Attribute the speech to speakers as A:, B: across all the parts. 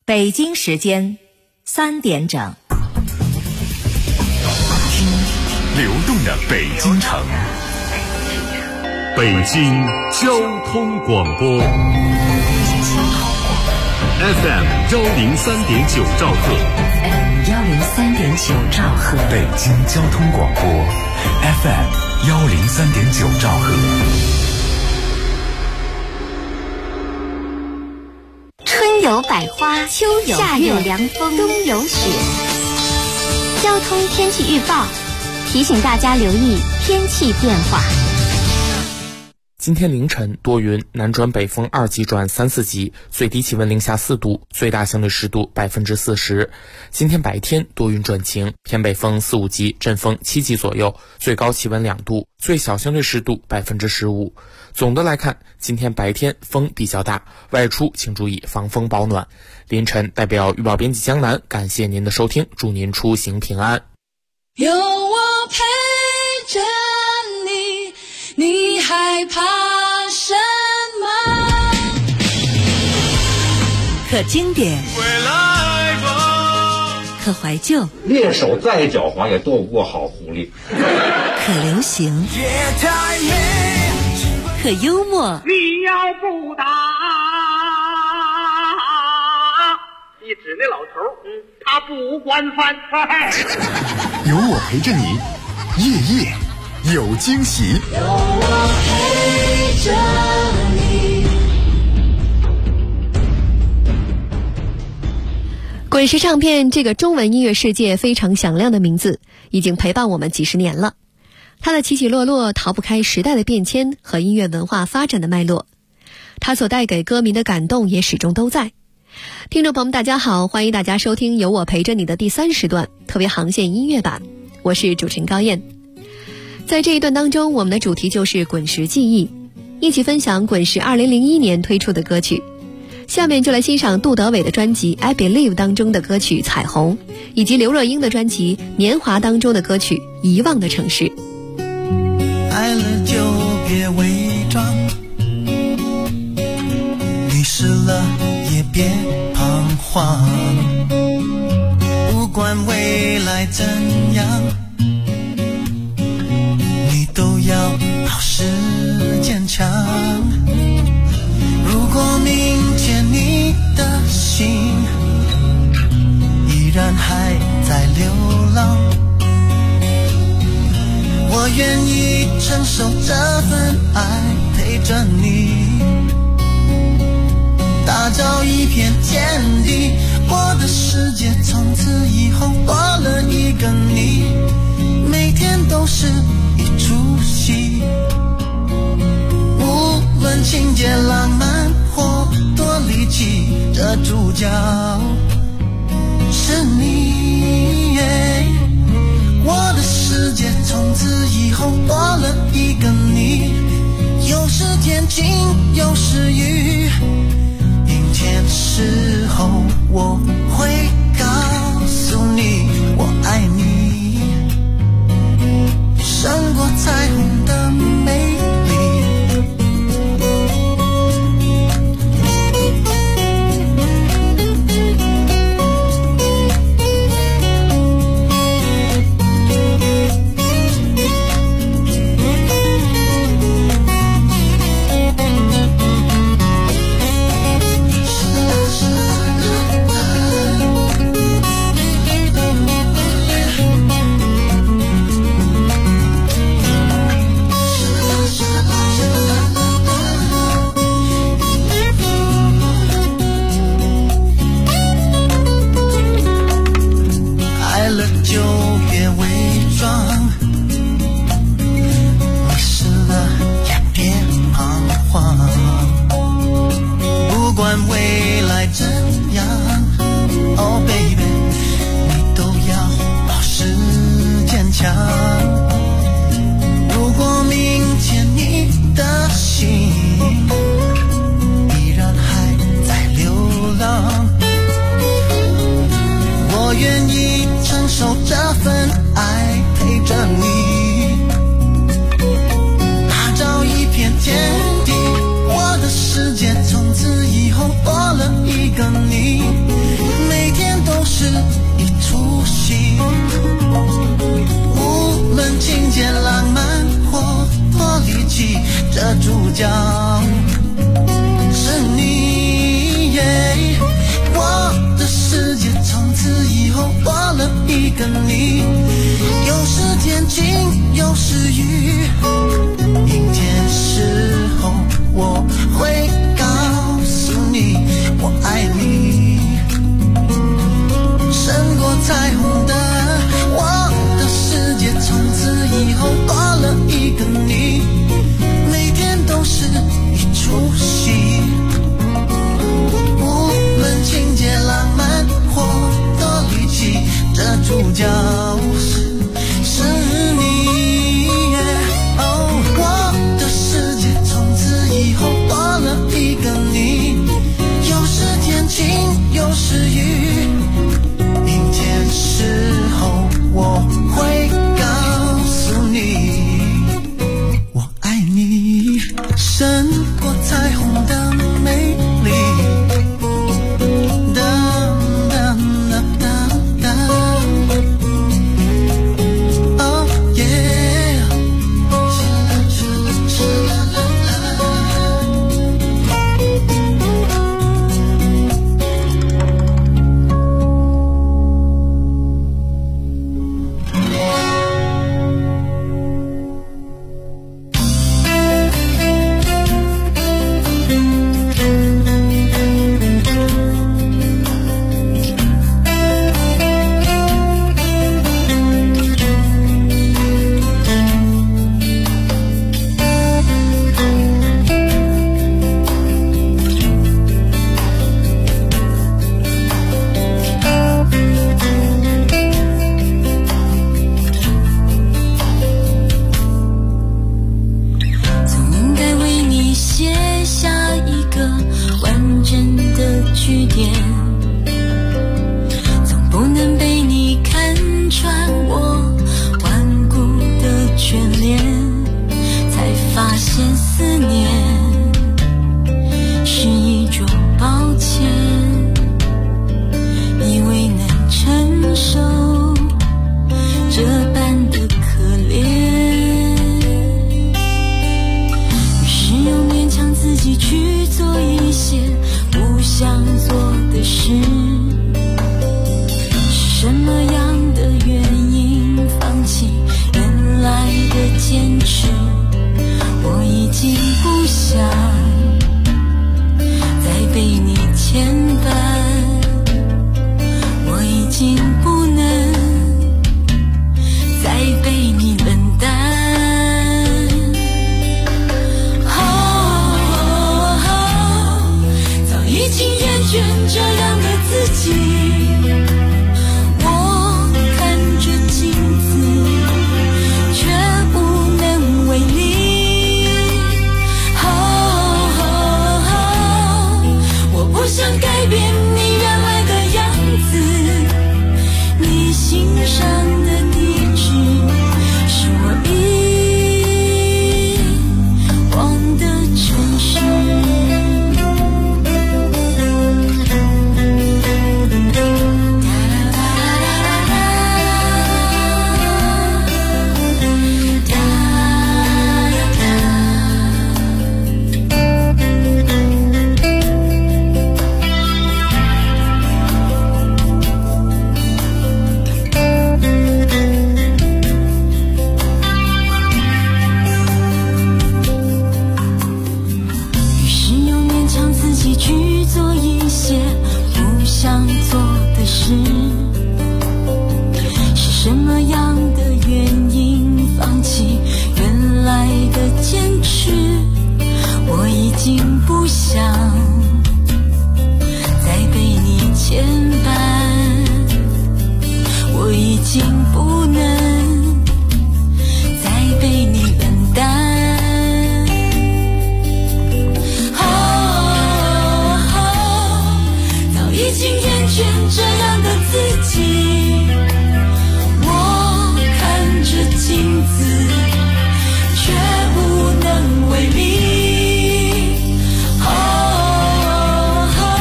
A: 北京时间3点整，
B: 听流动的北京城，北京交通广播 FM 103.9兆赫
C: 103.9兆赫，
B: 北京交通广播 FM 103.9兆赫。
C: 春有百花，秋有夏有凉风，冬有雪。交通天气预报提醒大家留意天气变化。
D: 今天凌晨多云，南转北风2级转3、4级，最低气温零下4度，最大相对湿度40%。今天白天多云转晴，偏北风4、5级，阵风7级左右，最高气温2度，最小相对湿度15%。总的来看，今天白天风比较大，外出请注意防风保暖。凌晨代表预报编辑江南，感谢您的收听，祝您出行平安。
E: 有我陪着你，你害怕什么？
A: 可经典，可怀旧，
F: 猎手再狡猾也斗不过好狐狸。
A: 可流行，可幽默。
G: 你要不打，你指那老头，他不惯犯。
B: 有我陪着你，夜夜有惊喜。
E: 有我陪着你。
H: 滚石唱片这个中文音乐世界非常响亮的名字，已经陪伴我们几十年了。它的起起落落逃不开时代的变迁和音乐文化发展的脉络，它所带给歌迷的感动也始终都在。听众朋友们大家好，欢迎大家收听有我陪着你的第3时段特别航线音乐版，我是主持人高燕。在这一段当中，我们的主题就是滚石记忆，一起分享滚石2001年推出的歌曲。下面就来欣赏杜德伟的专辑 I Believe 当中的歌曲彩虹，以及刘若英的专辑年华当中的歌曲遗忘的城市。
I: 爱了就别伪装，迷失了也别彷徨，不管未来怎样，你都要好时坚强。如果明天你的心依然还在流浪，我愿意承受这份爱，陪着你打造一片天地。我的世界从此以后多了一个你，每天都是一出戏，无论情节浪漫或多离奇，这主角是你。我的世界从此以后多了一个你，有时天晴有时雨，阴天时候我会告诉你我爱你，胜过彩虹的美丽。 个你，有时天晴，有时雨。明天时候我会告诉你，我爱你，胜过彩虹的我的世界，从此以后多了一个你，每天都是一出戏。无论情节浪漫或多离奇，这主角是你。我的世界从此以后多了一个你，有时天晴，有时雨。明天时候我会告诉你，我爱你，胜过彩虹的美丽。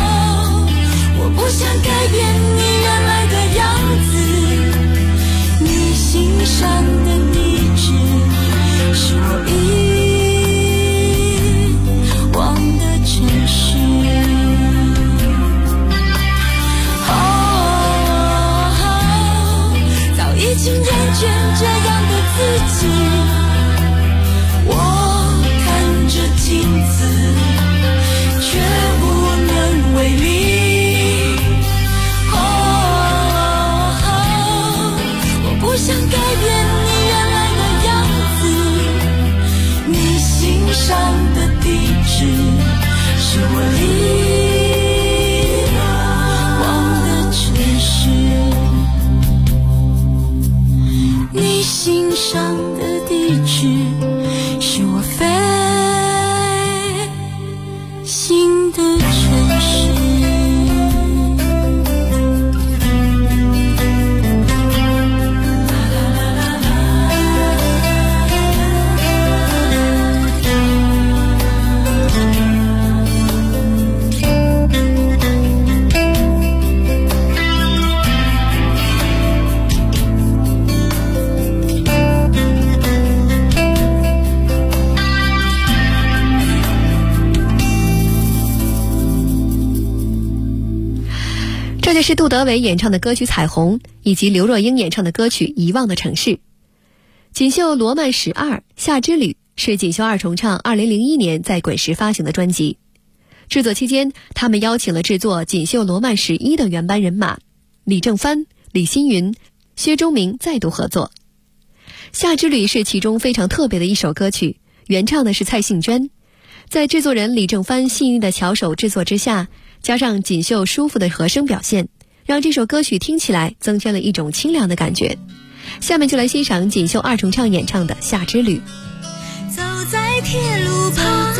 E: 我不想改变你原来的样子，你经厌倦这样的自己，我看着镜子，却无能为力。我不想改变你原来的样子，你心上的地址是我遗忘的城市，你心上的地址是我飞行的城市。
H: 这就是杜德伟演唱的歌曲《彩虹》，以及刘若英演唱的歌曲《遗忘的城市》。锦绣罗曼史2夏之旅是锦绣二重唱2001年在滚石发行的专辑。制作期间，他们邀请了制作锦绣罗曼史1的原班人马李正帆、李星云、薛忠明再度合作。夏之旅是其中非常特别的一首歌曲，原唱的是蔡幸娟。在制作人李正帆细腻的巧手制作之下，加上锦绣舒服的和声表现，让这首歌曲听起来增添了一种清凉的感觉。下面就来欣赏锦绣二重唱演唱的《夏之旅》。
E: 走在铁路旁，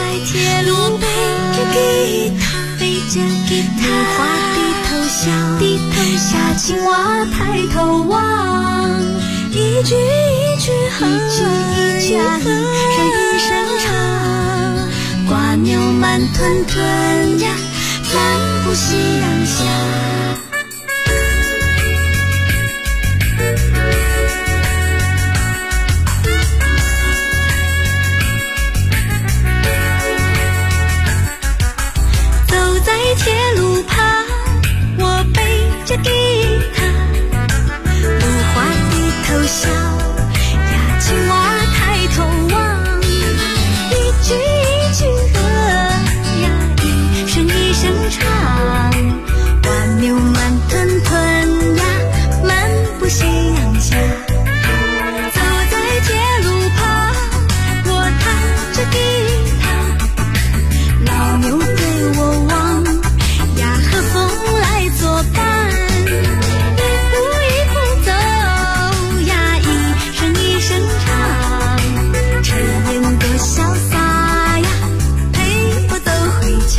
E: 背着吉他，梨花低头笑，下青蛙抬头望，一句一句和声音声唱，瓜牛慢吞吞呀，漫步夕阳下。铁路旁，我背着吉他，梨花低头笑呀，青蛙抬头望，一句一句和呀，一声一声唱，瓜牛慢吞吞呀，漫步夕阳下。走在铁路旁，我弹着吉他，老牛对我望，和风来作伴，一步一步走呀，一声一声唱，车颜多潇洒呀，陪我走回家。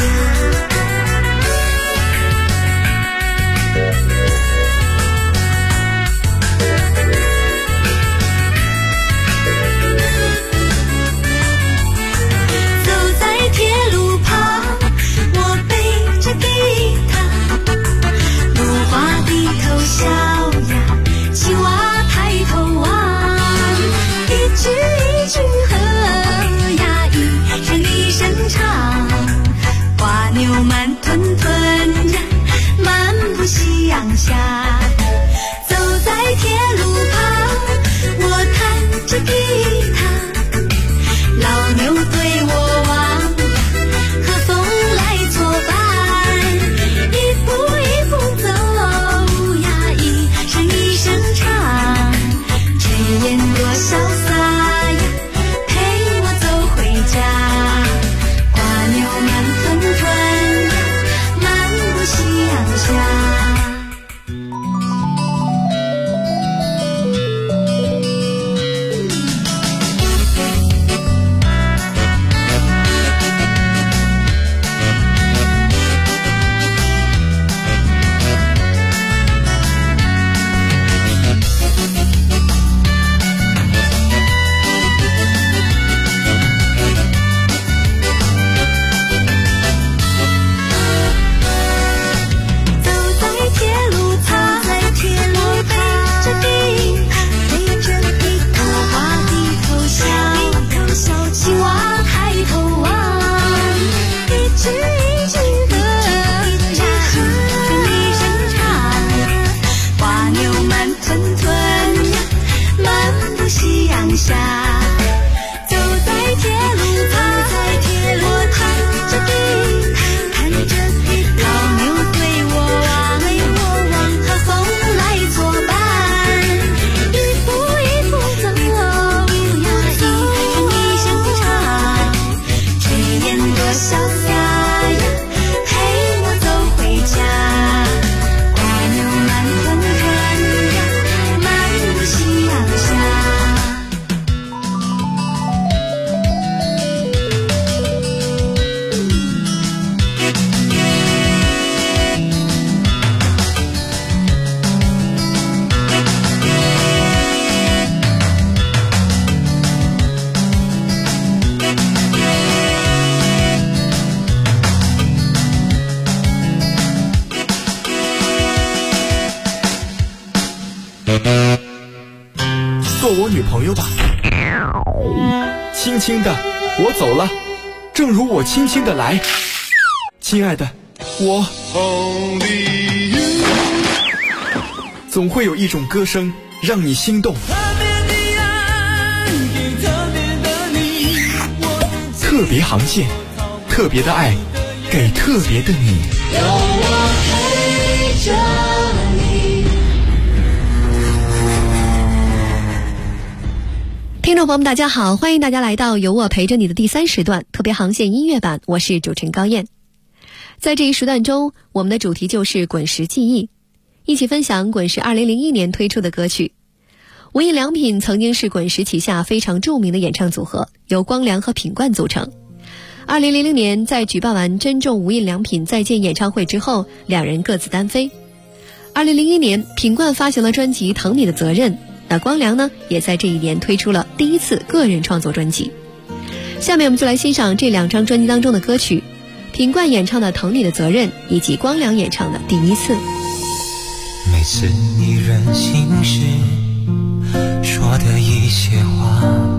B: 做我女朋友吧。轻轻的，我走了，正如我轻轻的来。亲爱的，我总会有一种歌声让你心动。特别航线，特别的爱，给特别的你。
E: 有我陪着你。
H: 听众朋友们大家好，欢迎大家来到有我陪着你的第3时段特别航线音乐版，我是主持人高燕。在这一时段中，我们的主题就是滚石记忆，一起分享滚石2001年推出的歌曲。无印良品曾经是滚石旗下非常著名的演唱组合，由光良和品冠组成。2000年在举办完珍重无印良品再见演唱会之后，两人各自单飞。2001年品冠发行了专辑《疼你的责任》，那光良呢也在这一年推出了第一次个人创作专辑。下面我们就来欣赏这2张专辑当中的歌曲，品冠演唱的《疼你的责任》以及光良演唱的《第一次》。
I: 每次你任性时说的一些话，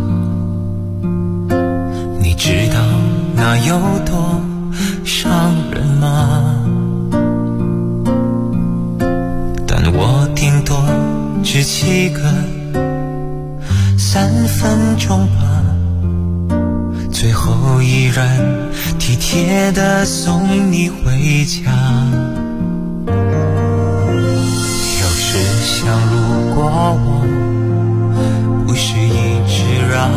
I: 你知道那有多伤人吗？但我顶多只记个3分钟吧，最后依然体贴地送你回家。有时想如果我不是一直让，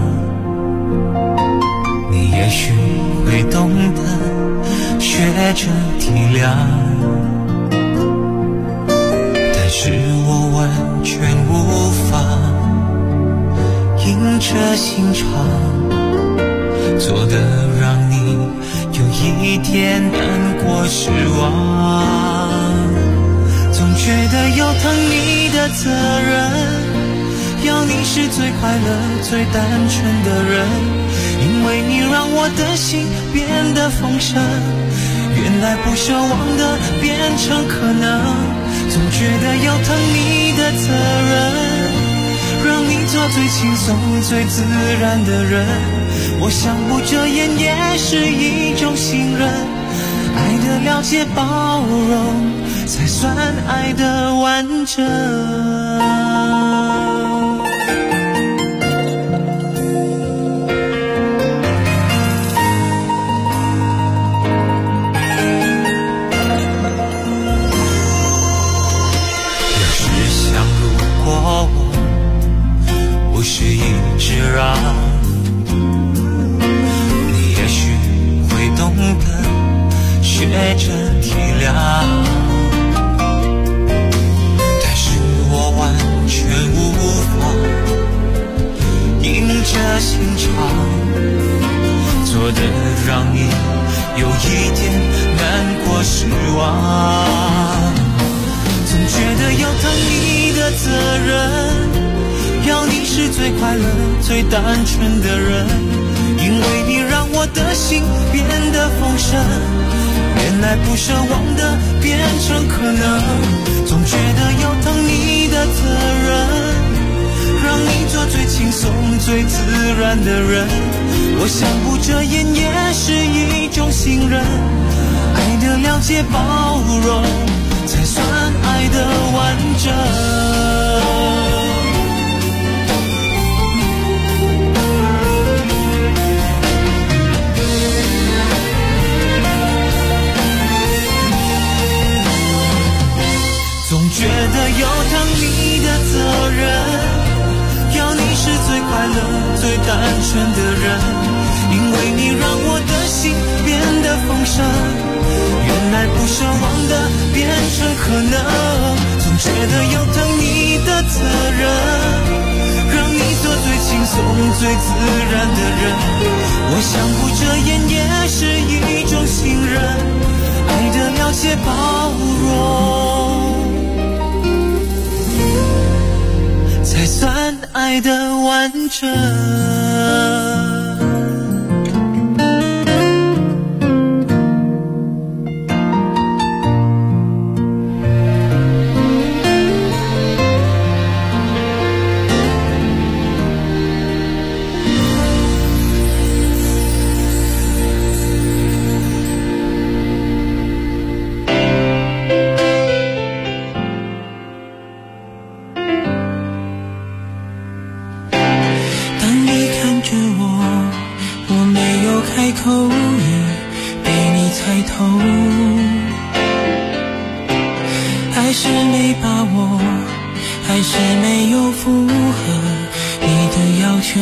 I: 你也许会懂得学着体谅，但是我完全无法硬着心肠做得让你有一点难过失望。总觉得有疼你的责任，要你是最快乐最单纯的人，因为你让我的心变得丰盛，原来不奢望的变成可能。总觉得有疼你的责任，让你做最轻松最自然的人，我想不遮掩也是一种信任，爱的了解包容才算爱的完整。不是一直让，你也许会懂得学着体谅，但是我完全无法硬着心肠做得让你有一点难过失望。总觉得有疼你的责任，要你是最快乐最单纯的人，因为你让我的心变得丰盛，原来不奢望的变成可能。总觉得有疼你的责任，让你做最轻松最自然的人，我想不遮掩也是一种信任，爱的了解包容才算爱的完整。总觉得有疼你的责任，要你是最快乐最单纯的人，因为你让我的心变得丰盛，原来不奢望的变成可能。总觉得有疼你的责任，让你做最轻松最自然的人，我想不遮掩也是一种信任，爱的了解包容才算爱的完整。 头已被你猜透，还是没把握，还是没有符合你的要求，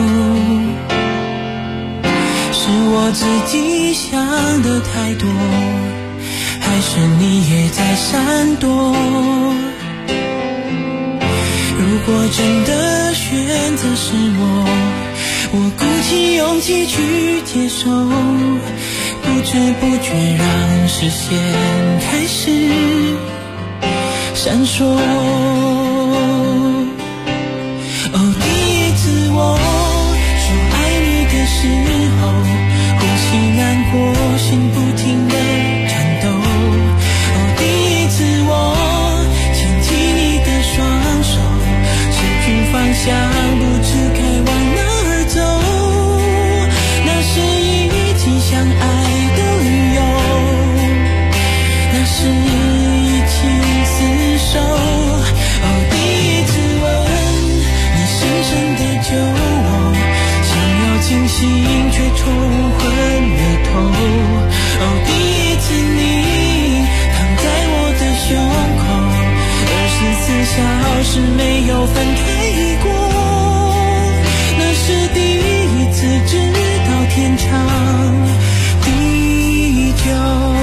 I: 是我自己想的太多，还是你也在闪躲？如果真的选择是我鼓起勇气去接受，不知不觉让视线开始闪烁。第一次我说爱你的时候，呼吸难过，心不停地颤抖。第一次我牵起你的双手，失去方向，不知该往哪儿走。那是一起相爱的理由，那是一起厮守。第一次吻你深深地救我，想要清醒却冲昏了头。第一次你躺在我的胸口，24小时没有分开过，那是第一次知道天长地久。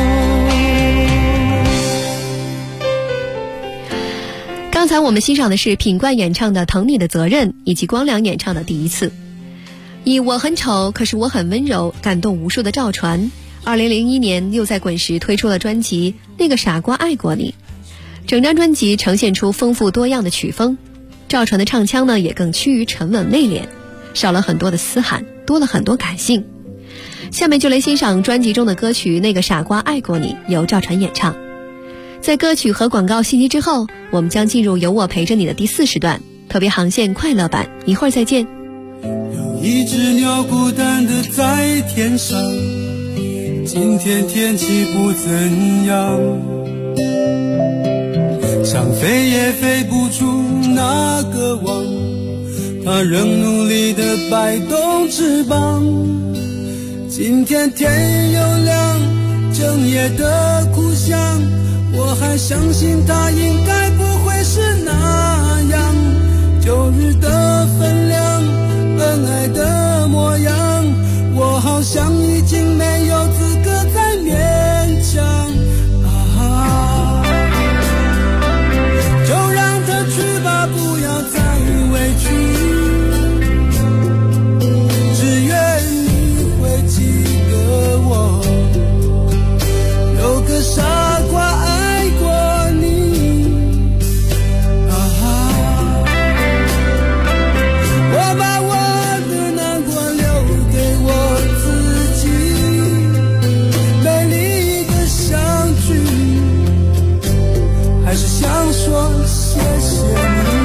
H: 刚才我们欣赏的是品冠演唱的《疼你的责任》，以及光良演唱的《第一次》。以我很丑可是我很温柔感动无数的赵传，2001年又在滚石推出了专辑《那个傻瓜爱过你》。整张专辑呈现出丰富多样的曲风，赵传的唱腔呢也更趋于沉稳内敛，少了很多的嘶喊，多了很多感性。下面就来欣赏专辑中的歌曲《那个傻瓜爱过你》，由赵传演唱。在歌曲和广告信息之后，我们将进入有我陪着你的第4时段特别航线快乐版，一会儿再见。
J: 有一只鸟孤单的在天上，今天天气不怎样，想飞也飞不出那个网，它仍努力地摆动翅膀。今天天又亮，整夜的哭响，我还相信它应该不会是那样。旧日的分量，恩爱的模样，我好像已经没有资格再勉强。就让它去吧，不要再委屈，只愿你会记得我，有个傻瓜爱过你。我把我的难过留给我自己，美丽的相聚，还是想说谢谢你。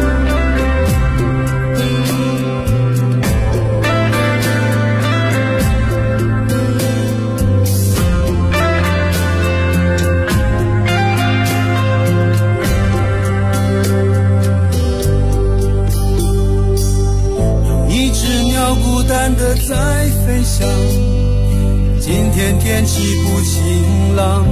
J: 有一只鸟孤单地在飞翔，今天天气不晴朗，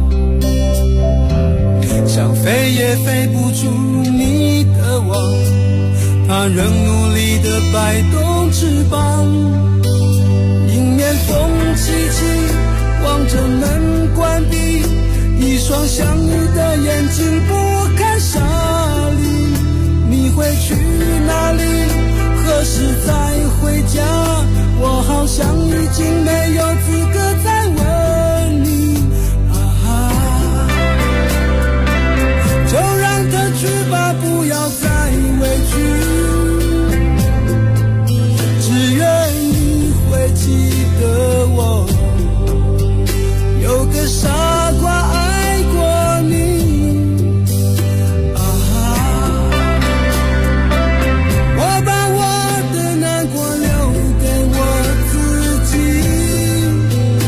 J: 想飞也飞不出你的网，它仍努力地摆动翅膀。迎面风起起，望着门关闭，一双相遇的眼睛不堪沙砾。你会去哪里？何时再回家？我好像已经没有资格再问你。就让它去吧，不要再委屈，只愿你会记得我，有个傻瓜爱过你。我把我的难过留给我自己，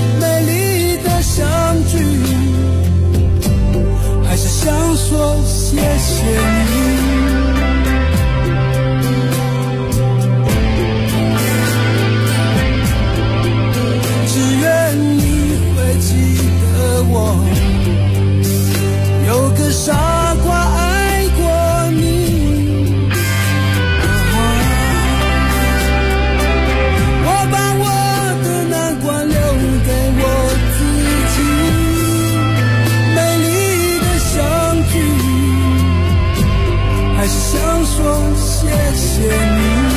J: 说谢谢你。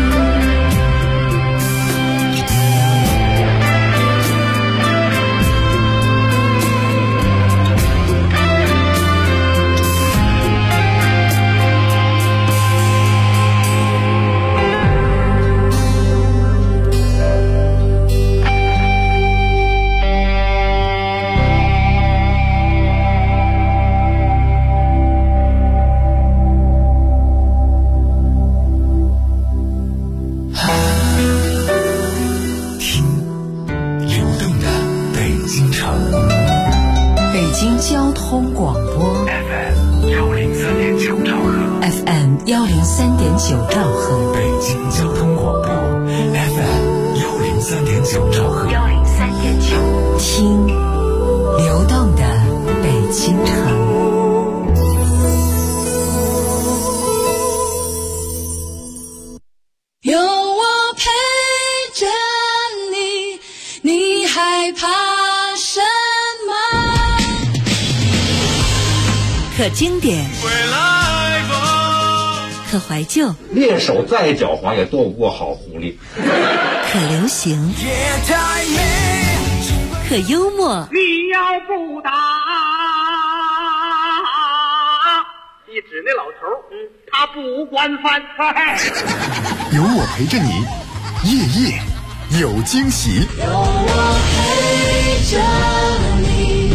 K: 交通广播 FM 103.9兆赫 FM 103.9兆赫，北京交通广播 FM 103.9兆赫103.9，听流动的北京城。
E: 有我陪着你，你害怕什么？
A: 可经典，可怀旧，
F: 猎手再狡猾也斗不过好狐狸。
A: 可流行，可幽默。
G: 你要不打，一指那老头，他不管饭菜。
L: 有我陪着你，夜夜有惊喜。
E: 有我陪着你。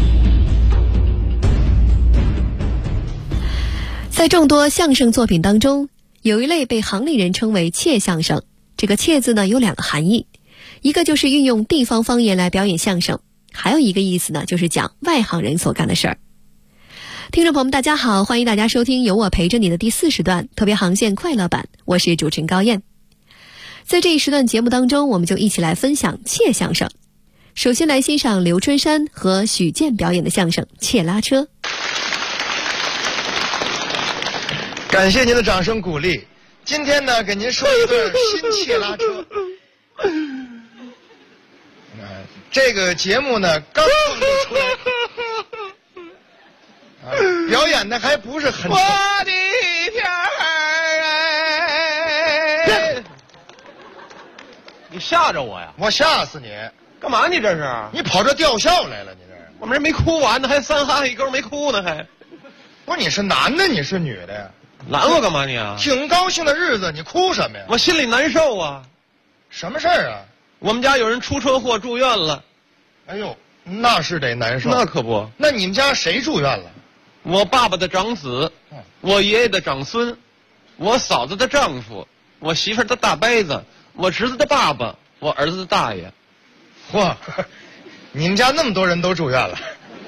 H: 在众多相声作品当中，有一类被行里人称为切相声。这个切字呢有两个含义，一个就是运用地方方言来表演相声，还有一个意思呢就是讲外行人所干的事儿。听众朋友们大家好，欢迎大家收听有我陪着你的第4时段特别航线快乐版，我是主持人高燕。在这一时段节目当中，我们就一起来分享切相声。首先来欣赏刘春山和许健表演的相声《切拉车》。
M: 感谢您的掌声鼓励。今天呢，给您说一段新切拉车。这个节目呢，刚创作出来，表演的还不是很成。我的天儿！
N: 你吓着我呀？
M: 我吓死你！
N: 干嘛你这是？
M: 你跑这吊孝来了？你这
N: 我们这没哭完呢，还三哈一勾没哭呢，还。
M: 不是你是男的，你是女的呀？
N: 拦我干嘛你啊？
M: 挺高兴的日子，你哭什么呀？
N: 我心里难受啊。
M: 什么事儿啊？
N: 我们家有人出车祸住院了。
M: 哎呦，那是得难受。
N: 那可不。
M: 那你们家谁住院了？
N: 我爸爸的长子，我爷爷的长孙，我嫂子的丈夫，我媳妇儿的大伯子，我侄子的爸爸，我儿子的大爷。
M: 嚯，你们家那么多人都住院了。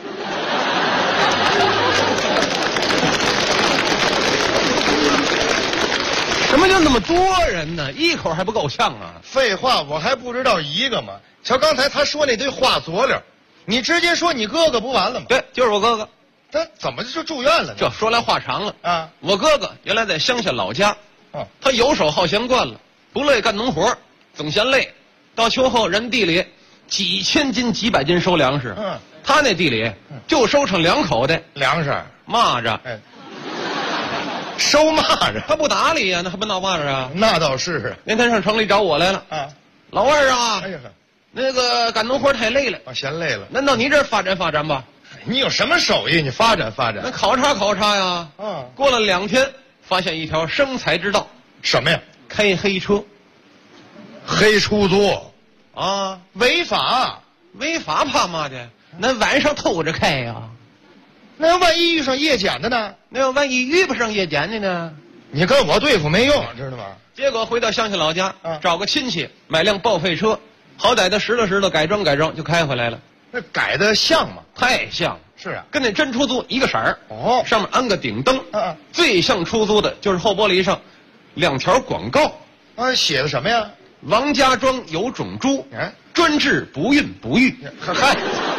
N: 什么叫那么多人呢？一口还不够呛啊！
M: 废话，我还不知道一个吗？瞧刚才他说那堆话佐料，你直接说你哥哥不完了吗？
N: 对，就是我哥哥。
M: 他怎么就住院了呢？
N: 这说来话长了
M: 啊！
N: 我哥哥原来在乡下老家，他游手好闲惯了，不乐意干农活，总嫌累。到秋后人地里几千斤几百斤收粮食，他那地里就收成2口的
M: 粮食，
N: 蚂蚱。
M: 收蚂蚱，
N: 他不搭理呀，那还不闹蚂蚱啊？
M: 那倒是。
N: 那天上城里找我来了
M: 啊，
N: 老二啊，
M: 哎呀，
N: 那个干农活太累了，
M: 嫌累了。
N: 难道你这儿发展发展吧？
M: 你有什么手艺？你发展发展。
N: 那考察考察呀。过了2天，发现一条生财之道。
M: 什么呀？
N: 开黑车，
M: 黑出租
N: 啊，
M: 违法。
N: 违法怕嘛的？那晚上偷着开呀。
M: 那万一遇上夜检的呢？
N: 那万一遇不上夜检的呢？
M: 你跟我对付没用，知道吗？
N: 结果回到乡下老家，找个亲戚买辆报废车，好歹的拾掇改装改装就开回来了。
M: 那改的像吗？
N: 太像。
M: 是啊，
N: 跟那真出租一个色儿。
M: 哦，
N: 上面安个顶灯。最像出租的就是后玻璃上2条广告。
M: 写的什么呀？
N: 王家庄有种猪，专治不孕不育。
M: 嗨。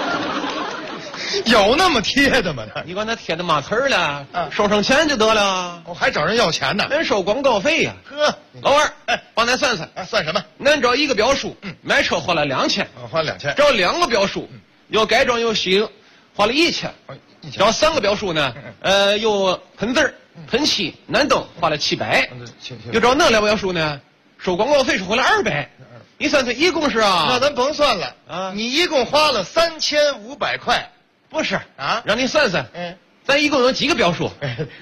M: 有那么贴的吗？
N: 你管他贴的嘛词儿了，收上钱就得了。
M: 我还找人要钱呢，
N: 人收广告费呀。
M: 呵，
N: 老二，帮咱算算，
M: 算什么？
N: 恁找一个表叔，买车花了2000，
M: 花2000。
N: 找2个表叔，又改装又洗，花了1000。找3个表叔呢，又喷字儿喷漆、南灯花了700，就照那了不要数呢？收广告费是花了200，你算算一共是啊？
M: 那咱甭算了啊！你一共花了3500块，
N: 不是啊？让你算算，咱一共有几个标数？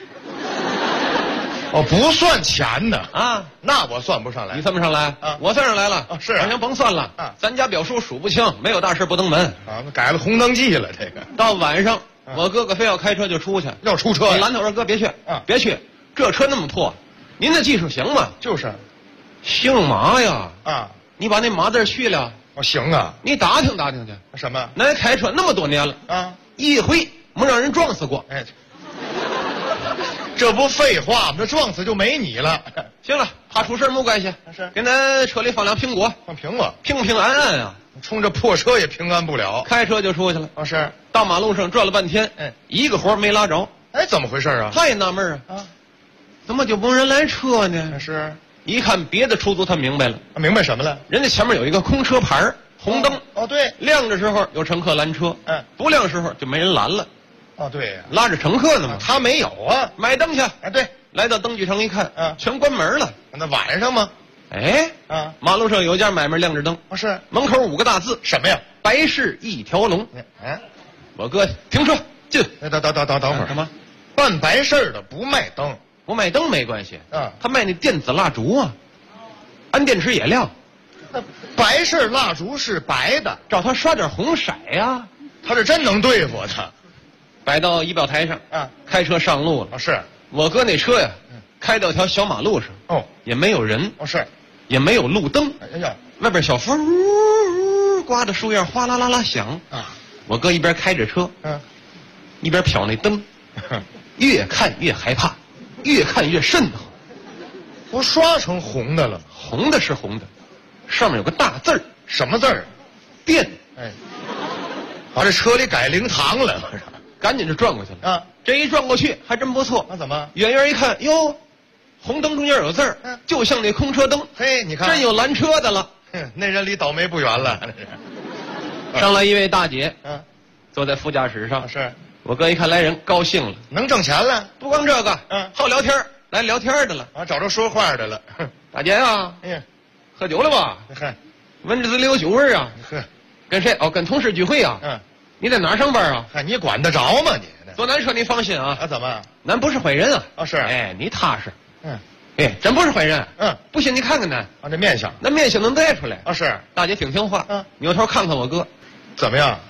M: 哦，不算钱的
N: 啊？
M: 那我算不上来。
N: 你算不上来啊？我算上来了。
M: 是
N: 好像甭算了啊！咱家表数数不清，没有大事不登门
M: 啊！改了红灯记了，这个
N: 到晚上。我哥哥非要开车就出去，
M: 要出车。
N: 拦他说：“哥别去啊，别去，这车那么破，您的技术行吗？”
M: 就是，
N: 姓马呀
M: 啊！
N: 你把那马字去了。
M: 哦，行啊，
N: 你打听打听去。
M: 什么？
N: 咱开车那么多年了啊，一回没让人撞死过。
M: 哎，这不废话吗？这撞死就没你了。
N: 行了，怕出事没关系，
M: 是
N: 给咱车里放辆苹果，
M: 放苹果，
N: 平平安安啊。
M: 冲着破车也平安不了，
N: 开车就出去了。
M: 哦，是
N: 到马路上转了半天，一个活没拉着。
M: 哎，怎么回事啊？
N: 他也纳闷啊，怎么就没人拦车呢？
M: 是，
N: 一看别的出租，他明白了。
M: 明白什么了？
N: 人家前面有一个空车牌，红灯。
M: 哦，对，
N: 亮的时候有乘客拦车，不亮时候就没人拦了。
M: 哦，对呀，
N: 拉着乘客呢嘛。
M: 他没有啊，
N: 买灯去。
M: 哎，对，
N: 来到灯具城一看，全关门了。
M: 那晚上吗？
N: 哎，马路上有家买卖亮着灯，
M: 是
N: 门口5个大字，
M: 什么呀？
N: 白事一条龙。我哥停车进。
M: 等会儿，
N: 什么？
M: 办白事的不卖灯，
N: 不卖灯没关系，他卖那电子蜡烛啊，安电池也亮。
M: 那白事蜡烛是白的，
N: 找他刷点红色呀。
M: 他这真能对付他。
N: 摆到仪表台上开车上路了。
M: 是
N: 我哥那车呀，开到条小马路上，也没有人，
M: 是。
N: 也没有路灯，
M: 哎呀，
N: 外边小风呜呜刮的树叶哗啦啦啦响啊！我哥一边开着车，一边瞟那灯，越看越害怕，越看越瘆得慌。
M: 不刷成红的了？
N: 红的是红的，上面有个大字儿，
M: 什么字儿？
N: 电。
M: 哎，把这车里改灵堂了，
N: 赶紧就转过去了啊！这一转过去还真不错。
M: 那怎么？
N: 远远一看，哟。红灯中间有字儿，就像那空车灯。
M: 嘿，你看，
N: 真有拦车的了。
M: 那人离倒霉不远了。
N: 上来一位大姐，坐在副驾驶上。
M: 是
N: 我哥一看来人，高兴了，
M: 能挣钱了。
N: 不光这个，好聊天，来聊天的了
M: 啊，找着说话的了。
N: 大姐啊，喝酒了吧？闻着嘴里有酒味啊。跟谁？哦，跟同事聚会啊。你在哪儿上班啊？
M: 你管得着吗你？
N: 坐咱车你放心啊。
M: 怎么？
N: 咱不是坏人啊。
M: 是。
N: 哎，你踏实。哎，真不是坏人。不信你看看咱。
M: 这面相，
N: 那面相能带出来。
M: 是。
N: 大姐挺听话。扭头看看我哥，
M: 怎么样？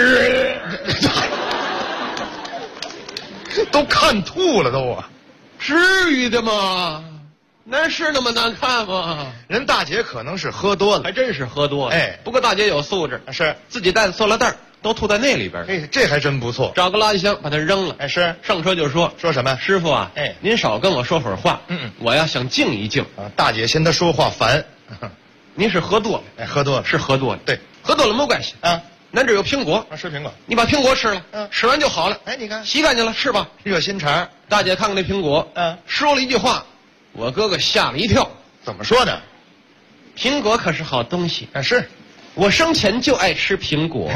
M: 都看吐了都啊！
N: 至于的吗？那是那么难看吗？
M: 人大姐可能是喝多了，
N: 还真是喝多了。
M: 哎，
N: 不过大姐有素质，
M: 是
N: 自己带的塑料袋都吐在那里边。
M: 哎，这还真不错。
N: 找个垃圾箱把它扔了。
M: 哎，是
N: 上车就说
M: 什么？
N: 师傅啊，
M: 哎，
N: 您少跟我说会儿话。我呀想静一静
M: 啊。大姐嫌他说话烦。
N: 您是喝多了？
M: 哎，喝多了
N: 是喝多了。
M: 对，
N: 喝多了没关系啊。咱这有苹果，
M: 吃苹果，
N: 你把苹果吃了，吃完就好了。
M: 哎，你看，
N: 洗干净了，吃吧，
M: 热心肠。
N: 大姐看看那苹果，说了一句话，我哥哥吓了一跳。
M: 怎么说的？
N: 苹果可是好东西。
M: 是，
N: 我生前就爱吃苹果。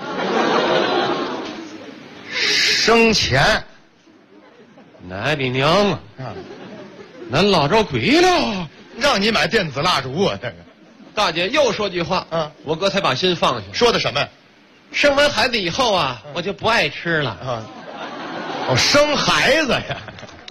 M: 生前，
N: 奶的娘啊！咱捞着鬼了！
M: 让你买电子蜡烛啊！这个。
N: 大姐又说句话，我哥才把心放下。
M: 说的什么？
N: 生完孩子以后啊，我就不爱吃了啊。
M: 哦，生孩子呀！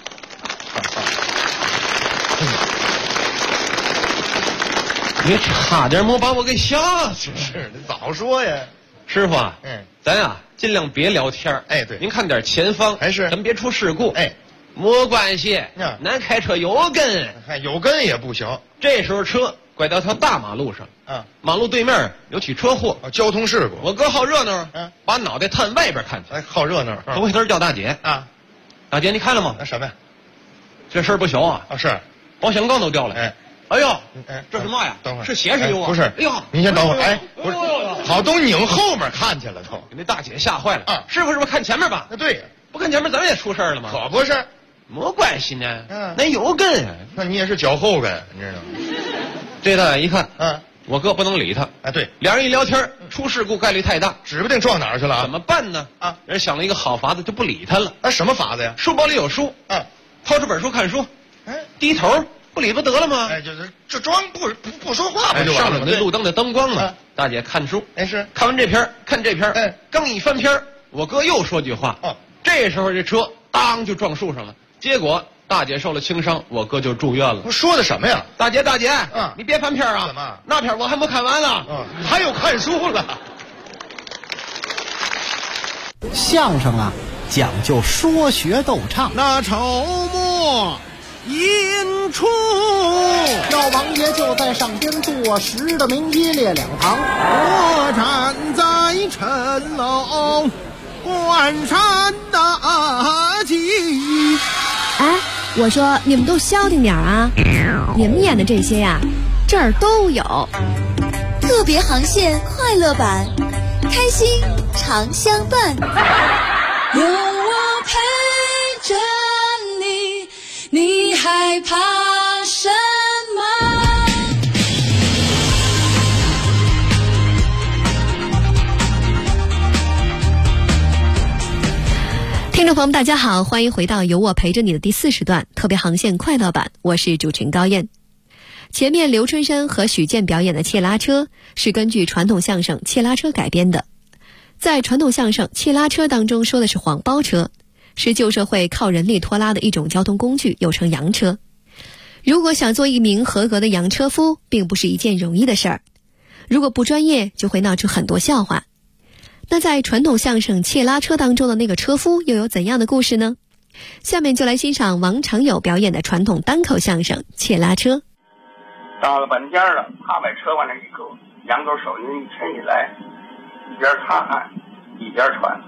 N: 你差点没把我给吓死。
M: 是，你早说呀，
N: 师傅啊。咱呀尽量别聊天。
M: 哎，对，
N: 您看点前方，
M: 还是
N: 咱别出事故。
M: 哎，
N: 没关系，咱开车有根，
M: 有根也不行。
N: 这时候车拐到条大马路上，马路对面有起车祸，
M: 交通事故。
N: 我哥好热闹，把脑袋探外边看去，
M: 好热闹。
N: 头回头叫大姐啊，大姐你看了吗？
M: 那什么呀？
N: 这事儿不小啊！
M: 是，
N: 保险杠都掉了。哎呦，这是嘛呀？
M: 等会儿
N: 是血是油啊？
M: 不是，
N: 哎呦，
M: 您先等会儿。哎，不是，好都拧后面看去了都。
N: 给那大姐吓坏了。师傅是不是看前面吧？
M: 那对呀，
N: 不看前面咱们也出事了吗？
M: 可不是，
N: 没关系呢。那有根啊，
M: 那你也是脚后跟，你知道吗？
N: 这大姐一看，我哥不能理他。
M: 哎，对，
N: 两人一聊天，出事故概率太大，
M: 指不定撞哪儿去了。
N: 怎么办呢？人想了一个好法子，就不理他了。
M: 什么法子呀？
N: 书包里有书。 掏出本书看书，低头不理不得了吗？
M: 就是这装不说话不就完了吗？
N: 上了那路灯的灯光嘛。大姐看书，
M: 是
N: 看完这篇看这篇，刚一翻篇，我哥又说句话。这时候这车当就撞树上了，结果大姐受了轻伤，我哥就住院了。
M: 说的什么呀？
N: 大姐，你别翻篇啊！
M: 怎么？
N: 那篇我还没看完呢。
M: 还有看书了。
O: 相声啊，讲究说学逗唱。
P: 那筹末引出，
O: 老王爷就在上边坐实的明一列两旁。
P: 我站在城楼关山大吉。
H: 哎，我说你们都消停点啊！你们演的这些呀，这儿都有。
E: 特别航线快乐版，开心常相伴。有我陪着你，你害怕什么？
H: 听众朋友们大家好，欢迎回到有我陪着你的第40段特别航线快乐版，我是主持人高燕。前面刘春山和许健表演的切拉车是根据传统相声切拉车改编的。在传统相声切拉车当中说的是黄包车，是旧社会靠人力拖拉的一种交通工具，又称洋车。如果想做一名合格的洋车夫，并不是一件容易的事儿，如果不专业就会闹出很多笑话。那在传统相声切拉车当中的那个车夫又有怎样的故事呢？下面就来欣赏王长友表演的传统单口相声切拉车。
Q: 到了半天了，他把车往那一搁，两头手您一牵起来，一边擦汗一边喘。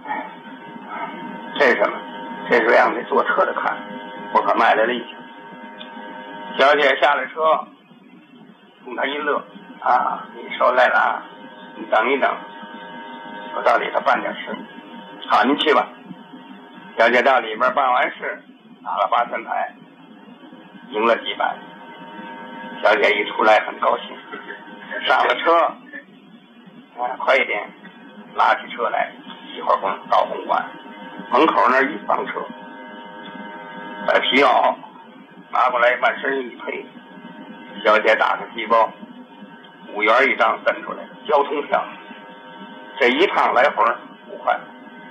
Q: 这是什么？这是让这坐车的看，我可卖了力气。小姐下了车，冲他一乐，啊，你收来了啊，你等一等，我到里头办点事。好，您去吧。小姐到里边办完事，打了8寸牌，赢了几百。小姐一出来很高兴，上了车，快一点，拉起车来，一会儿功夫到红馆门口那儿一放车，把皮袄拿过来，往身上一推，小姐打开皮包，5元一张伸出来，交通票，这一趟来回5块。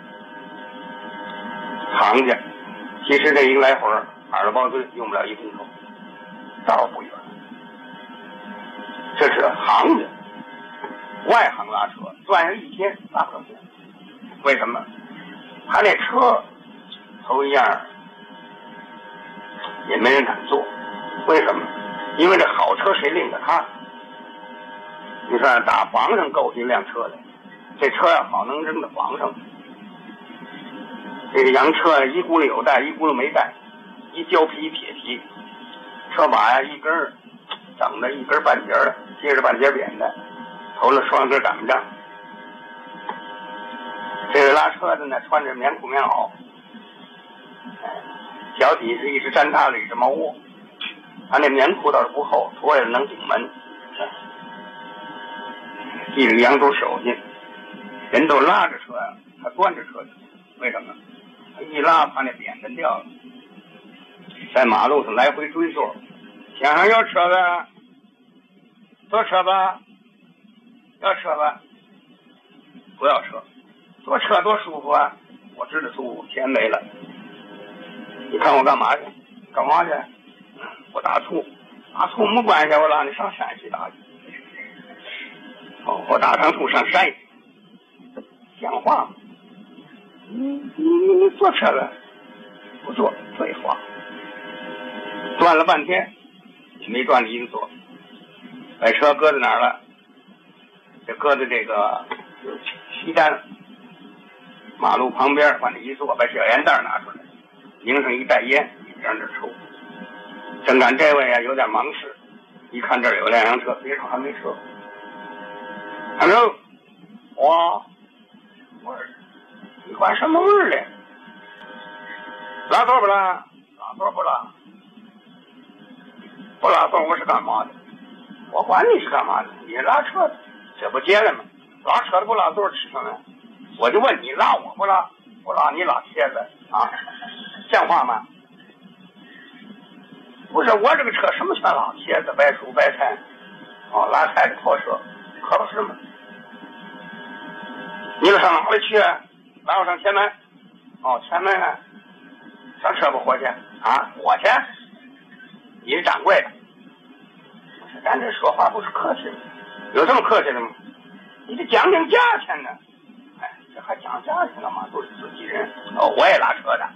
Q: 行家，其实这一个来回耳朵包堆用不了1分钟，道不远。这是行家，外行拉车转上1天拉不了钱。为什么？他那车头一样也没人敢坐。为什么？因为这好车谁领着他？你说打房上购一辆车来，这车要好能扔到房上。这个洋车一轱辘有带，一轱辘没带，一胶皮铁皮，车把呀一根整的一根半截的，接着半截扁的，头了双根擀杖。这个拉车的呢，穿着棉裤棉袄，脚底是一只毡踏的一只毛窝，他那棉裤倒是不厚，脱下来能顶门。系着羊轴手巾，人都拉着车呀，他端着车去，为什么？他一拉，把那扁担掉了，在马路上来回追坐。先生要车呗？坐车吧？要车吧？不要车。坐车多舒服啊！我知道舒服，钱没了。你看我干嘛去？干嘛去？我打醋，打醋没关系，我让你上山去打去。我打上醋上山去，讲话吗？你坐车了？不坐，废话。转了半天，也没转一个座。把车搁在哪儿了？就搁在这个西单马路旁边，往那一坐，把小烟袋拿出来，拧上一袋烟，一边那抽。正赶这位啊有点忙事，一看这儿有辆洋车，别说还没车。Hello， 我说你管什么味儿嘞？拉座不拉？拉座不拉？不拉座我是干嘛的？我管你是干嘛的？你拉车的，这不结了吗？拉车的不拉座吃什么？我就问你拉我不拉？不拉你拉蝎子啊？像话吗？ 不是我这个车什么全拉，茄子、白薯、白菜，哦，拉菜的跑车，可不是吗？你们上哪里去？拉我上前门。哦，前门啊，上车不花钱啊？花钱？你是掌柜的。咱这说话不是客气的，有这么客气的吗？你得讲价钱呢。哎，这还讲价钱干嘛？都是自己人。哦，我也拉车的。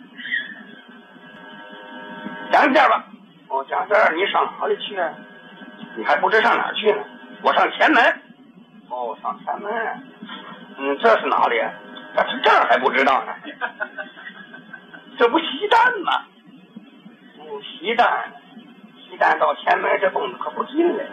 Q: 讲价吧。我讲价，你上哪里去？你还不知上哪儿去呢？我上前门。哦，上前门。这是哪里？这儿还不知道呢。这不西单吗？西单到前门这蹦子可不近了。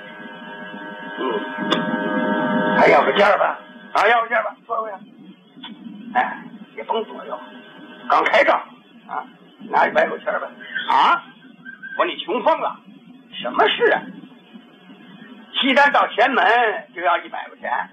Q: 还要个价吧？啊，要个价吧，座位啊。哎，也甭左右，刚开张啊，拿100块钱吧。啊，我说你穷疯了？什么事啊？西单到前门就要100块钱。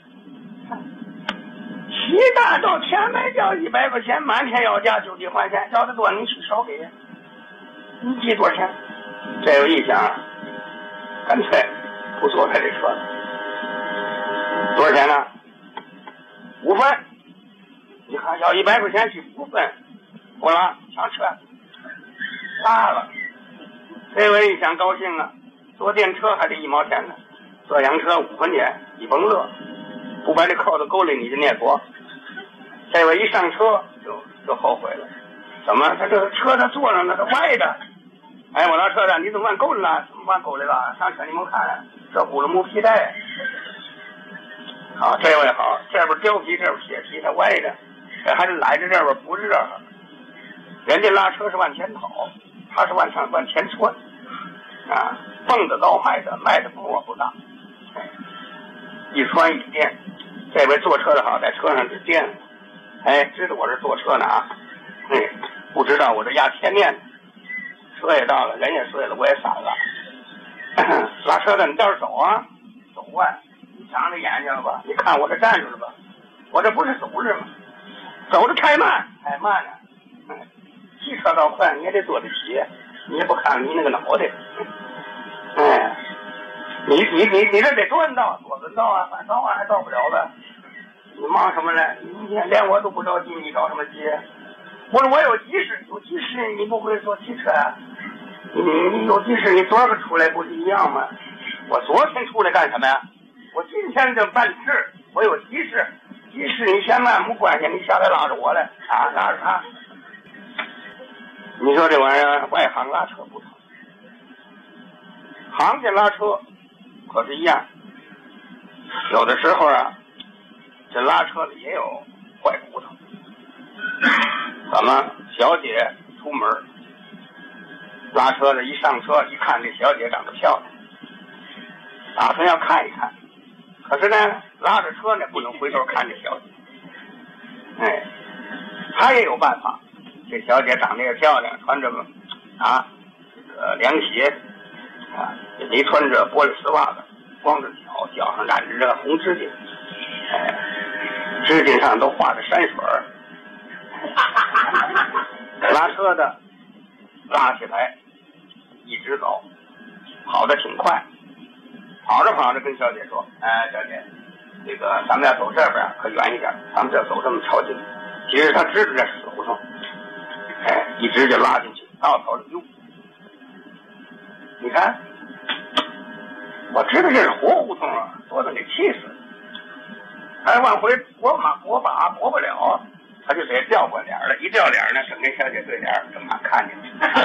Q: 西单到前门就要100块钱，满天要价就地还钱，要得多你去少给，你记多少钱？这有一想，干脆不坐他这车了。多少钱呢？5分。你看要100块钱去5分，不了，上车拉了。这位一想高兴啊，坐电车还得1毛钱呢，坐洋车5分钱，你甭乐，不把这扣子勾里你就念佛。这位一上车就后悔了，怎么他这个车他坐上了，他歪的。哎，我到车上，你怎么往沟里了？怎么往沟里了？上车你们看，这轱辘木皮带。好，这位好，这边胶皮，这边铁皮，它歪着，这还是来着这边不是这儿。人家拉车是往前跑，他是往前窜啊，蹦得高卖的不大。一穿一颠，这位坐车的好，在车上就颠。哎，知道我这坐车呢啊，不知道我这压前面呢。车也到了，人也睡了，我也散了。拉车的，你倒是走啊，走啊！你长着眼睛了吧？你看我这站着了吧？我这不是走着吗？走着开慢呢。汽车倒快，你也得坐得起，你也不看你那个脑袋。哎，你这得转道，左转道啊，反道啊，还到不了了。你忙什么呢？你连我都不着急，你着什么急？我说我有急事，你不会坐汽车啊？你有急事，你昨儿个出来不是一样吗？我昨天出来干什么呀？我今天就办事，我有急事你先慢没关系，你下来拉着我来啊，拉着他。你说这玩意儿，外行拉车不成，行家拉车可是一样。有的时候啊，这拉车的也有坏骨头。怎么小姐出门拉车的一上车一看这小姐长得漂亮，打算要看一看，可是呢拉着车呢不能回头看这小姐。哎，他也有办法。这小姐长得也漂亮，穿着这个凉鞋啊，也没穿着玻璃丝袜子，光着脚上染着这个红指甲，哎，指甲上都画着山水儿。拉车的拉起来一直走，跑得挺快，跑着跟小姐说：“哎，小姐，这个咱们要走这边可远一点，咱们这走这么超近。”其实他知道这死胡同，哎，一直就拉进去，到头了哟。你看，我知道这是活胡同啊，多的给气死了。还往回拨不了。他就得掉过脸了，一掉脸呢，整跟小姐对脸，正好看见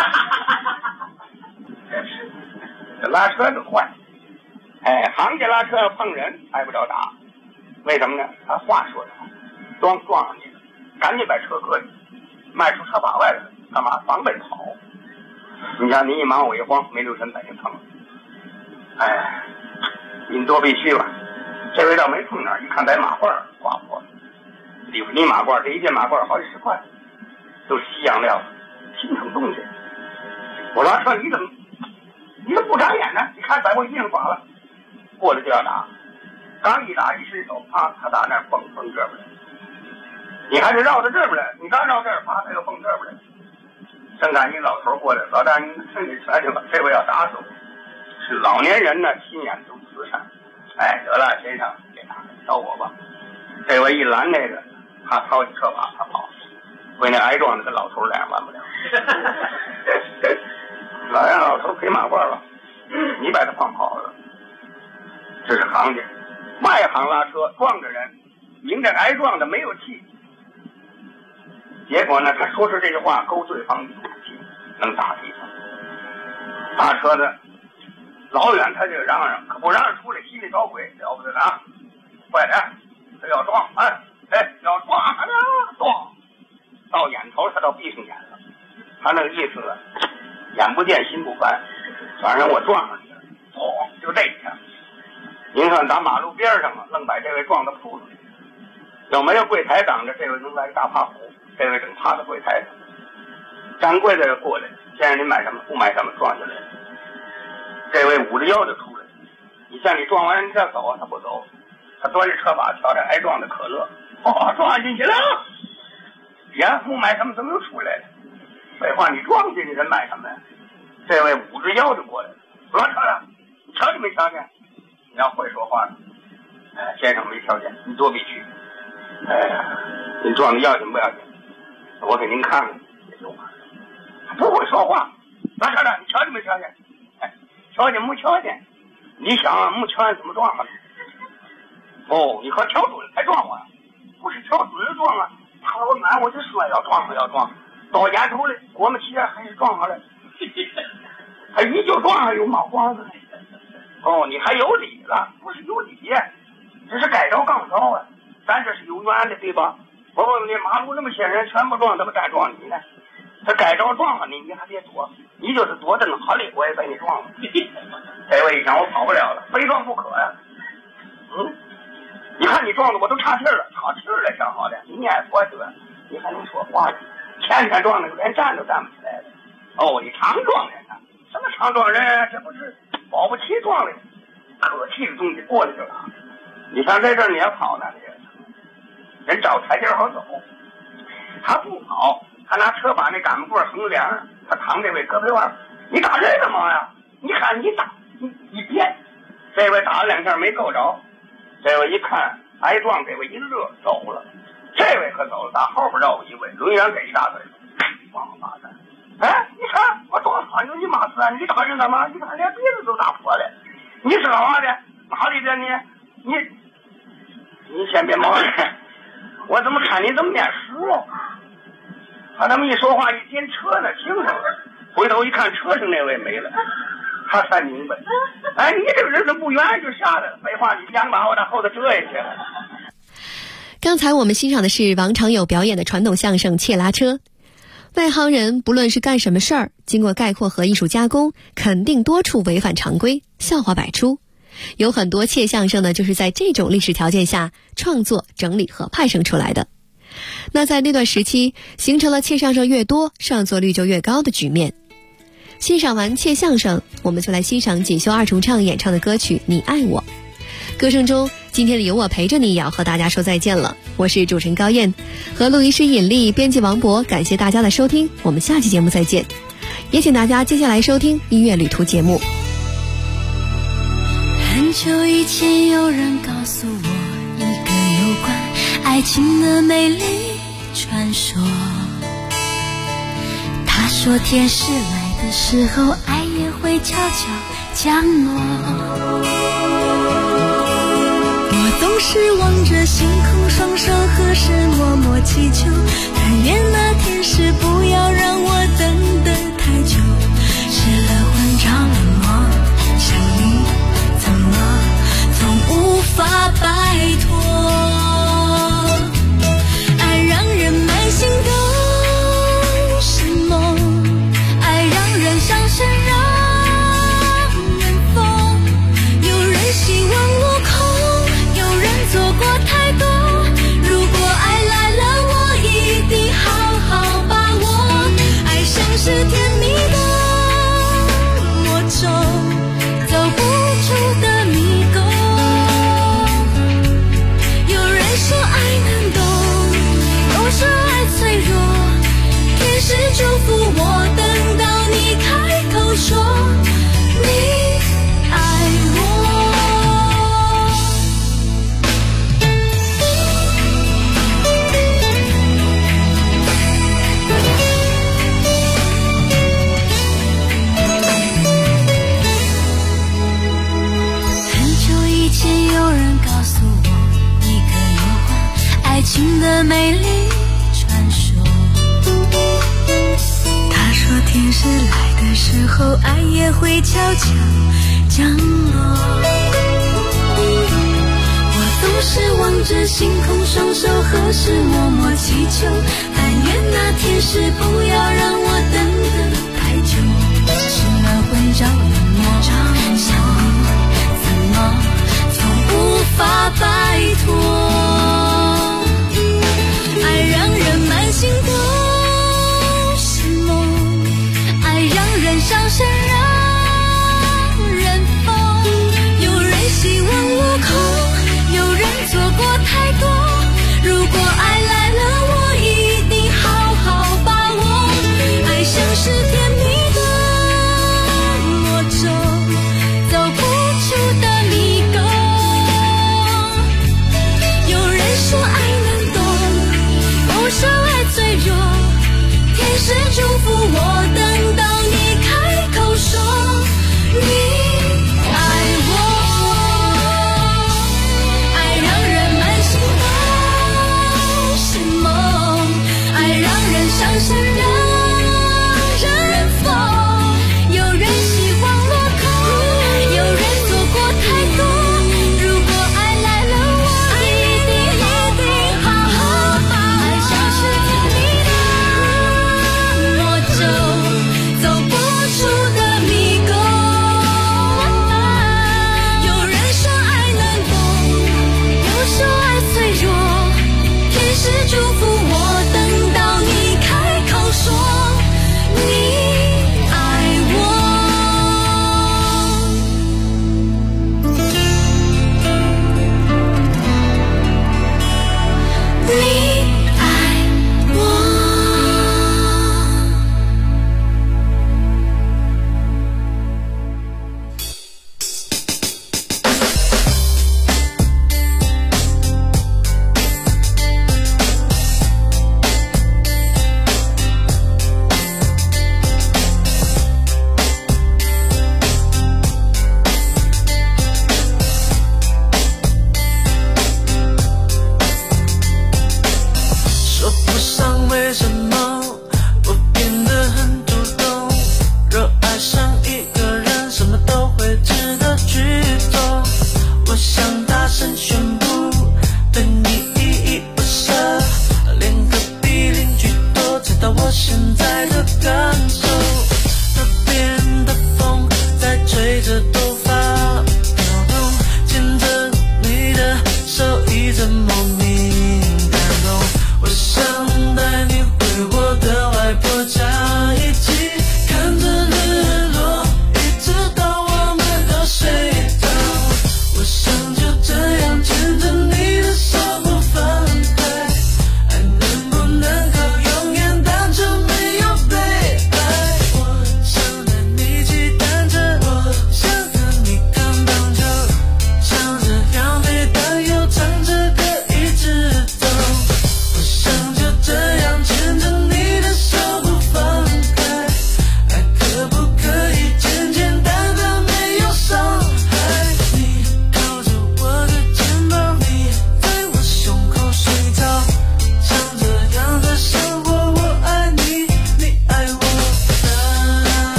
Q: 这拉车就坏。哎，行家拉车要碰人挨不着打，为什么呢？他话说的好，撞上去了，赶紧把车搁进，迈出车把外来，干嘛？防备跑。你看你一忙我一慌，没留神把人碰了。哎，您多必须吧。这位倒没碰哪，一看白马褂挂破了。里弗尼马褂，这一件马褂好几10块，都是西洋料，心疼东西。我拉车你怎么不眨眼呢？你看把我衣裳刮了，过来就要打，刚一打一伸手，啪，他打那儿蹦这边来，你还得绕到这边来，你刚绕这儿，啪，他又蹦这边来， 正赶一老头过来，老大，你瞧瞧吧，这位要打死我。是老年人呢，心眼都慈善。哎，得了，先生，别打了，找我吧。这位一拦那个，他抄起车把，他跑，为那挨撞的跟老头俩完不了。老让老头赔马褂了，你把他放跑了。这是行家，外行拉车撞着人，明着挨撞的没有气。结果呢，他说出这句话勾对方一股气，能打对方。大车的老远他就嚷嚷，可不嚷嚷出来，心里着鬼，了不得了啊！快点，他要撞，哎，要撞了，撞到眼头，他倒闭上眼了。他那个意思，眼不见心不烦，反正我撞上去了，砰，就这一下。您看打马路边上了，愣把这位撞到铺子里。有没有柜台挡着？这位能来个大怕虎，这位正趴在柜台上。掌柜的过来，先生您买什么？不买什么，撞下来了。这位捂着腰就出来，你像你撞完你再走啊，他不走，他端着车把瞧着挨撞的可乐，撞进去了。呀，不买什么怎么又出来了？废话，你撞进去人买什么呀？这位捂着腰就过来了，不要车了，你瞧见没瞧见？你要会说话呢。先生没瞧见，你多必须。您撞的要紧不要紧？我给您看看也就完了。不会说话，拿车了，你瞧见没瞧见？瞧见没瞧见？你想啊，没瞧见怎么撞啊？哦，你和瞧准了才撞我呀？不是瞧准了撞啊，他老远我就说要撞到眼头来，果不其然还是撞上了。还依旧撞上有冒光子。哦，你还有理了？不是有理，这是该着刚着啊。咱这是有缘的，对吧？我问问你，马路那么些人全部撞，怎么单撞你呢？他该着撞了你还别躲，你就是躲在哪里，我也被你撞了。这位一想，我跑不了了，非撞不可呀。你看你撞的我都岔气儿了，想好的，你爱说这，你还能说话呢？前天撞的连站都站不起来了。哦，你常撞人呢？什么常撞人啊？这不是保不齐撞的，可气的东西过来就了。你看在这儿你要跑呢，人找台阶好走，他不跑，他拿车把那杆棍横梁，他扛这位胳膊腕，你打人干嘛呀？你看你打，你别，这位打了两下没够着，这位一看挨撞，这位一乐走了，这位可走了，打后边绕一位，抡圆给一大嘴，王八蛋！哎，你看我撞好有你妈死啊！你打人干嘛？你看连鼻子都打破了，你是干嘛的？哪里的你先别忙，我怎么看你怎么面熟啊？他那么一说话，一进车呢，清楚了。回头一看，车上那位没了，他才明白。哎，你这个人怎么不远就下来了？废话，你想把我在后头折下去了。
H: 刚才我们欣赏的是王长友表演的传统相声《切拉车》。外行人不论是干什么事儿，经过概括和艺术加工，肯定多处违反常规，笑话百出。有很多切相声呢，就是在这种历史条件下创作、整理和派生出来的。那在那段时期，形成了切相声越多，上座率就越高的局面。欣赏完切相声，我们就来欣赏锦绣二重唱演唱的歌曲《你爱我》。歌声中，今天的有我陪着你也要和大家说再见了。我是主持人高燕，和录音师尹丽、编辑王博，感谢大家的收听，我们下期节目再见。也请大家接下来收听音乐旅途节目。
E: 很久以前有人告诉我一个有关爱情的美丽传说，他说天使来的时候，爱也会悄悄降落。我总是望着星空，双手合十，默默祈求，但愿那天使不要让我等得太久。失了魂，着了魔，想你怎么总无法摆脱。爱让人满心都是梦，爱让人伤神让人疯，有人希望无空，有人做过太多。如果爱来了，我一定好好把握。 情的美丽传说。他说天使来的时候，爱也会悄悄降落。我总是望着星空，双手合十，默默祈求，但愿那天使不要让我等得太久。时而会着了魔，想你怎么总无法摆脱。爱让人满心都是梦，爱让人伤神让人疯。有人希望落空，有人错过太多。如果爱来了，我一定好好把握。爱像是甜蜜的魔咒，走不出的迷宫。有人说爱能懂，我说爱脆弱，天使祝福我，等到你开口说你爱我。爱让人满心都是梦，爱让人伤神让人疯。有人希望落空，有人错过太多。如果爱来了，我一定好好把握。爱像是甜蜜的魔咒，走不出的迷宫。有人说爱能懂，有说爱脆弱，天使祝福我，等到你开口说你爱我。你爱我。
I: 说不上为什么我变得很主动，若爱上一个人，什么都会值得去做。我想大声宣布，对你依依不舍，连隔壁邻居都知道我现在的感受。河边的风在吹着头发摇动，牵着你的手，一阵莫名感动。我想带你回我的外婆家，一起看着日落，一直到我们都睡着。我想就这样牵着你的手不放开，爱能不能够永远单纯没有被爱？我想带你骑单车，我想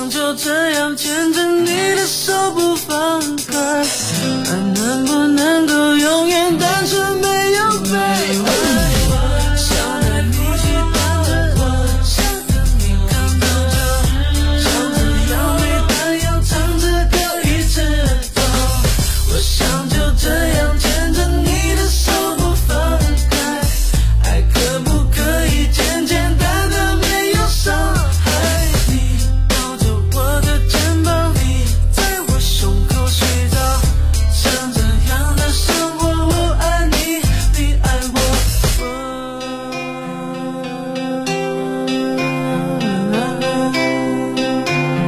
I: 想就这样牵着你的手不放。